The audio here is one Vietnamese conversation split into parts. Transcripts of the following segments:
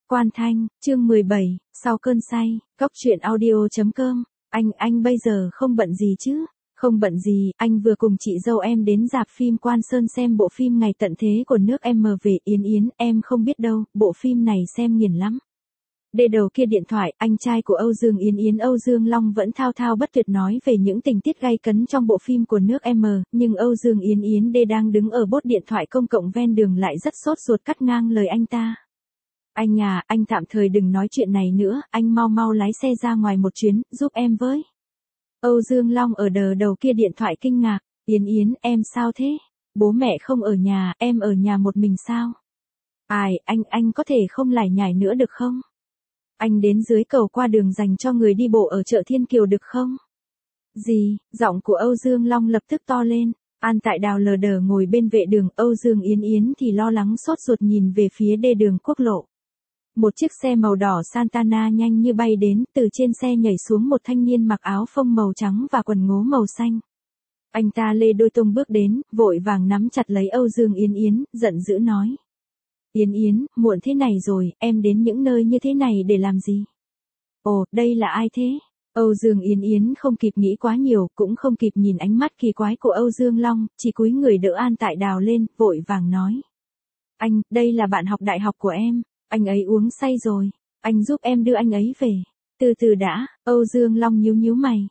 Quan Thanh, chương 17, sau cơn say, Cóc truyện audio.com. Anh bây giờ không bận gì chứ? Không bận gì, anh vừa cùng chị dâu em đến rạp phim Quan Sơn xem bộ phim Ngày tận thế của nước em về Yến Yến, em không biết đâu, bộ phim này xem nghiền lắm. Để đầu kia điện thoại, anh trai của Âu Dương Yến Yến Âu Dương Long vẫn thao thao bất tuyệt nói về những tình tiết gay cấn trong bộ phim của nước em, nhưng Âu Dương Yến Yến đang đứng ở bốt điện thoại công cộng ven đường lại rất sốt ruột cắt ngang lời anh ta. Anh à, anh tạm thời đừng nói chuyện này nữa, anh mau lái xe ra ngoài một chuyến, giúp em với. Âu Dương Long ở đầu kia điện thoại kinh ngạc, Yến Yến, em sao thế? Bố mẹ không ở nhà, em ở nhà một mình sao? Ai, anh có thể không lải nhải nữa được không? Anh đến dưới cầu qua đường dành cho người đi bộ ở chợ Thiên Kiều được không? Gì? Giọng của Âu Dương Long lập tức to lên. An Tại Đào lờ đờ ngồi bên vệ đường, Âu Dương Yến Yến thì lo lắng sốt ruột nhìn về phía đê đường quốc lộ. Một chiếc xe màu đỏ Santana nhanh như bay đến, từ trên xe nhảy xuống một thanh niên mặc áo phông màu trắng và quần ngố màu xanh. Anh ta lê đôi tung bước đến, vội vàng nắm chặt lấy Âu Dương Yến Yến, giận dữ nói. Yến Yến, muộn thế này rồi, em đến những nơi như thế này để làm gì? Ồ, đây là ai thế? Âu Dương Yến Yến không kịp nghĩ quá nhiều, cũng không kịp nhìn ánh mắt kỳ quái của Âu Dương Long, chỉ cúi người đỡ An Tại Đào lên, vội vàng nói. Anh, đây là bạn học đại học của em, anh ấy uống say rồi, anh giúp em đưa anh ấy về. Từ từ đã, Âu Dương Long nhíu mày.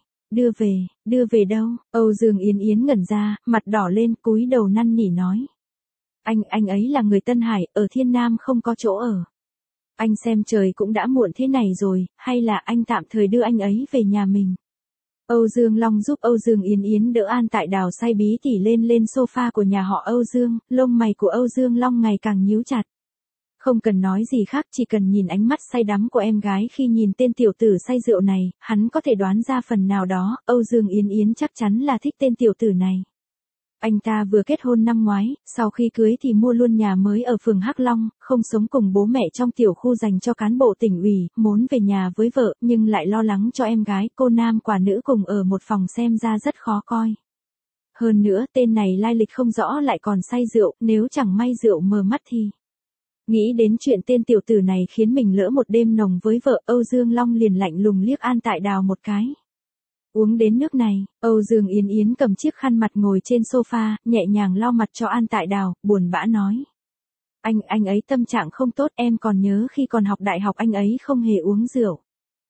Đưa về đâu? Âu Dương Yến Yến ngẩn ra, mặt đỏ lên, cúi đầu năn nỉ nói. Anh ấy là người Tân Hải, ở Thiên Nam không có chỗ ở. Anh xem trời cũng đã muộn thế này rồi, hay là anh tạm thời đưa anh ấy về nhà mình. Âu Dương Long giúp Âu Dương Yến Yến đỡ An Tại Đào say bí tỉ lên sofa của nhà họ Âu Dương, lông mày của Âu Dương Long ngày càng nhíu chặt. Không cần nói gì khác, chỉ cần nhìn ánh mắt say đắm của em gái khi nhìn tên tiểu tử say rượu này, hắn có thể đoán ra phần nào đó, Âu Dương Yến Yến chắc chắn là thích tên tiểu tử này. Anh ta vừa kết hôn năm ngoái, sau khi cưới thì mua luôn nhà mới ở phường Hắc Long, không sống cùng bố mẹ trong tiểu khu dành cho cán bộ tỉnh ủy, muốn về nhà với vợ, nhưng lại lo lắng cho em gái, cô nam quả nữ cùng ở một phòng xem ra rất khó coi. Hơn nữa, tên này lai lịch không rõ lại còn say rượu, nếu chẳng may rượu mờ mắt thì... Nghĩ đến chuyện tên tiểu tử này khiến mình lỡ một đêm nồng với vợ, Âu Dương Long liền lạnh lùng liếc An Tại Đào một cái. Uống đến nước này, Âu Dương Yến Yến cầm chiếc khăn mặt ngồi trên sofa, nhẹ nhàng lau mặt cho An Tại Đào, buồn bã nói. Anh ấy tâm trạng không tốt, em còn nhớ khi còn học đại học anh ấy không hề uống rượu.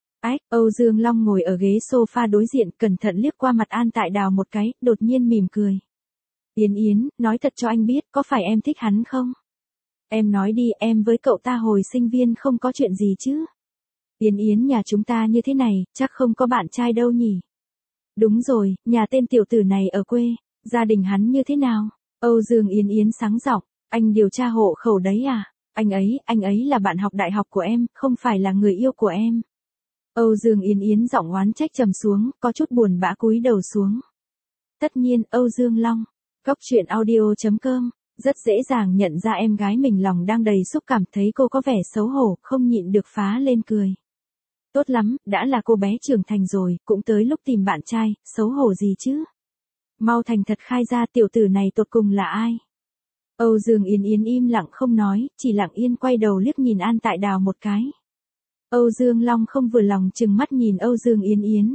Âu Dương Long ngồi ở ghế sofa đối diện, cẩn thận liếc qua mặt An Tại Đào một cái, đột nhiên mỉm cười. Yến Yến, nói thật cho anh biết, có phải em thích hắn không? Em nói đi, em với cậu ta hồi sinh viên không có chuyện gì chứ? Yến Yến, nhà chúng ta như thế này, chắc không có bạn trai đâu nhỉ? Đúng rồi, nhà tên tiểu tử này ở quê, gia đình hắn như thế nào? Âu Dương Yến Yến sáng giọng, anh điều tra hộ khẩu đấy à? Anh ấy là bạn học đại học của em, không phải là người yêu của em. Âu Dương Yến Yến giọng oán trách trầm xuống, có chút buồn bã cúi đầu xuống. Tất nhiên, Âu Dương Long, Cóc truyện audio.com, rất dễ dàng nhận ra em gái mình lòng đang đầy xúc cảm, thấy cô có vẻ xấu hổ, không nhịn được phá lên cười. Tốt lắm, đã là cô bé trưởng thành rồi, cũng tới lúc tìm bạn trai, xấu hổ gì chứ? Mau thành thật khai ra tiểu tử này tột cùng là ai? Âu Dương Yến Yến im lặng không nói, chỉ lặng yên quay đầu liếc nhìn An Tại Đào một cái. Âu Dương Long không vừa lòng trừng mắt nhìn Âu Dương Yến Yến.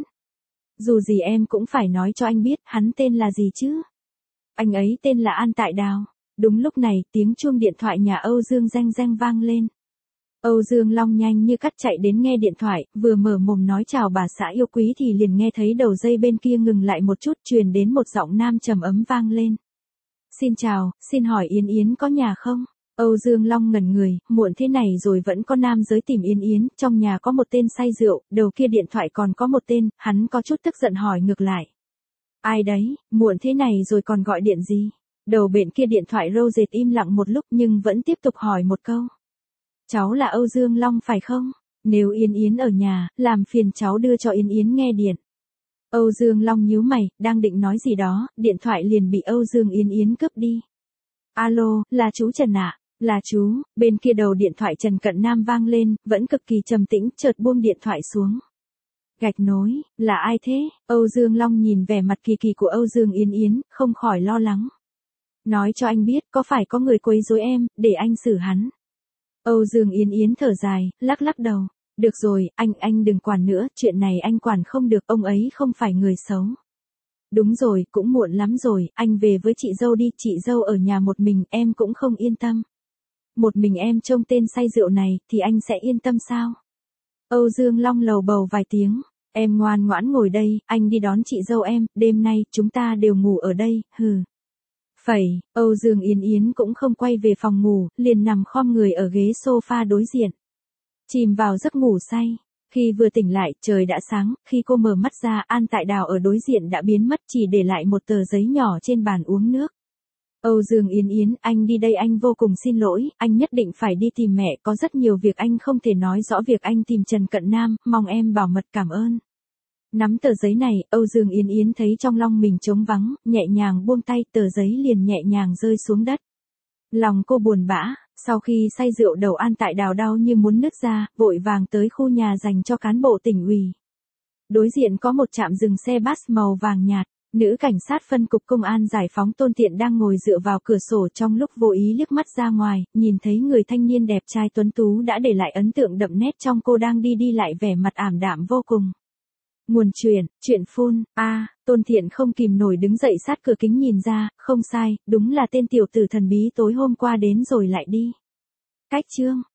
Dù gì em cũng phải nói cho anh biết, hắn tên là gì chứ? Anh ấy tên là An Tại Đào. Đúng lúc này, tiếng chuông điện thoại nhà Âu Dương reng vang lên. Âu Dương Long nhanh như cắt chạy đến nghe điện thoại, vừa mở mồm nói chào bà xã yêu quý thì liền nghe thấy đầu dây bên kia ngừng lại một chút, truyền đến một giọng nam trầm ấm vang lên. Xin chào, xin hỏi Yến Yến có nhà không? Âu Dương Long ngẩn người, muộn thế này rồi vẫn có nam giới tìm Yến Yến, trong nhà có một tên say rượu, đầu kia điện thoại còn có một tên, hắn có chút tức giận hỏi ngược lại. Ai đấy, muộn thế này rồi còn gọi điện gì? Đầu bên kia điện thoại Rose im lặng một lúc nhưng vẫn tiếp tục hỏi một câu. Cháu là Âu Dương Long phải không? Nếu Yến Yến ở nhà, làm phiền cháu đưa cho Yến Yến nghe điện. Âu Dương Long nhíu mày, đang định nói gì đó, điện thoại liền bị Âu Dương Yến Yến cướp đi. Alo, là chú Trần ạ. Là chú, bên kia đầu điện thoại Trần Cận Nam vang lên, vẫn cực kỳ trầm tĩnh, chợt buông điện thoại xuống. Gạch nối, là ai thế? Âu Dương Long nhìn vẻ mặt kỳ của Âu Dương Yến Yến, không khỏi lo lắng. Nói cho anh biết, có phải có người quấy rối em, để anh xử hắn. Âu Dương Yến Yến thở dài, lắc lắc đầu. Được rồi, anh đừng quản nữa, chuyện này anh quản không được, ông ấy không phải người xấu. Đúng rồi, cũng muộn lắm rồi, anh về với chị dâu đi, chị dâu ở nhà một mình, em cũng không yên tâm. Một mình em trông tên say rượu này, thì anh sẽ yên tâm sao? Âu Dương Long lầu bầu vài tiếng, em ngoan ngoãn ngồi đây, anh đi đón chị dâu em, đêm nay, chúng ta đều ngủ ở đây, hừ. Phẩy, Âu Dương Yến Yến cũng không quay về phòng ngủ, liền nằm khom người ở ghế sofa đối diện. Chìm vào giấc ngủ say. Khi vừa tỉnh lại, trời đã sáng, khi cô mở mắt ra, An Tại Đào ở đối diện đã biến mất, chỉ để lại một tờ giấy nhỏ trên bàn uống nước. Âu Dương Yến Yến, anh đi đây, anh vô cùng xin lỗi, anh nhất định phải đi tìm mẹ, có rất nhiều việc anh không thể nói rõ, việc anh tìm Trần Cận Nam, mong em bảo mật, cảm ơn. Nắm tờ giấy này, Âu Dương Yến Yến thấy trong lòng mình trống vắng, nhẹ nhàng buông tay, tờ giấy liền nhẹ nhàng rơi xuống đất. Lòng cô buồn bã, sau khi say rượu đầu An Tại Đào đau như muốn nứt ra, vội vàng tới khu nhà dành cho cán bộ tỉnh ủy. Đối diện có một trạm dừng xe bus màu vàng nhạt, nữ cảnh sát phân cục công an giải phóng Tôn Tiện đang ngồi dựa vào cửa sổ, trong lúc vô ý liếc mắt ra ngoài, nhìn thấy người thanh niên đẹp trai tuấn tú đã để lại ấn tượng đậm nét trong cô đang đi lại vẻ mặt ảm đạm vô cùng. Nguồn chuyện phun, Tôn Thiện không kìm nổi đứng dậy sát cửa kính nhìn ra, không sai, đúng là tên tiểu tử thần bí tối hôm qua đến rồi lại đi. Cách chương.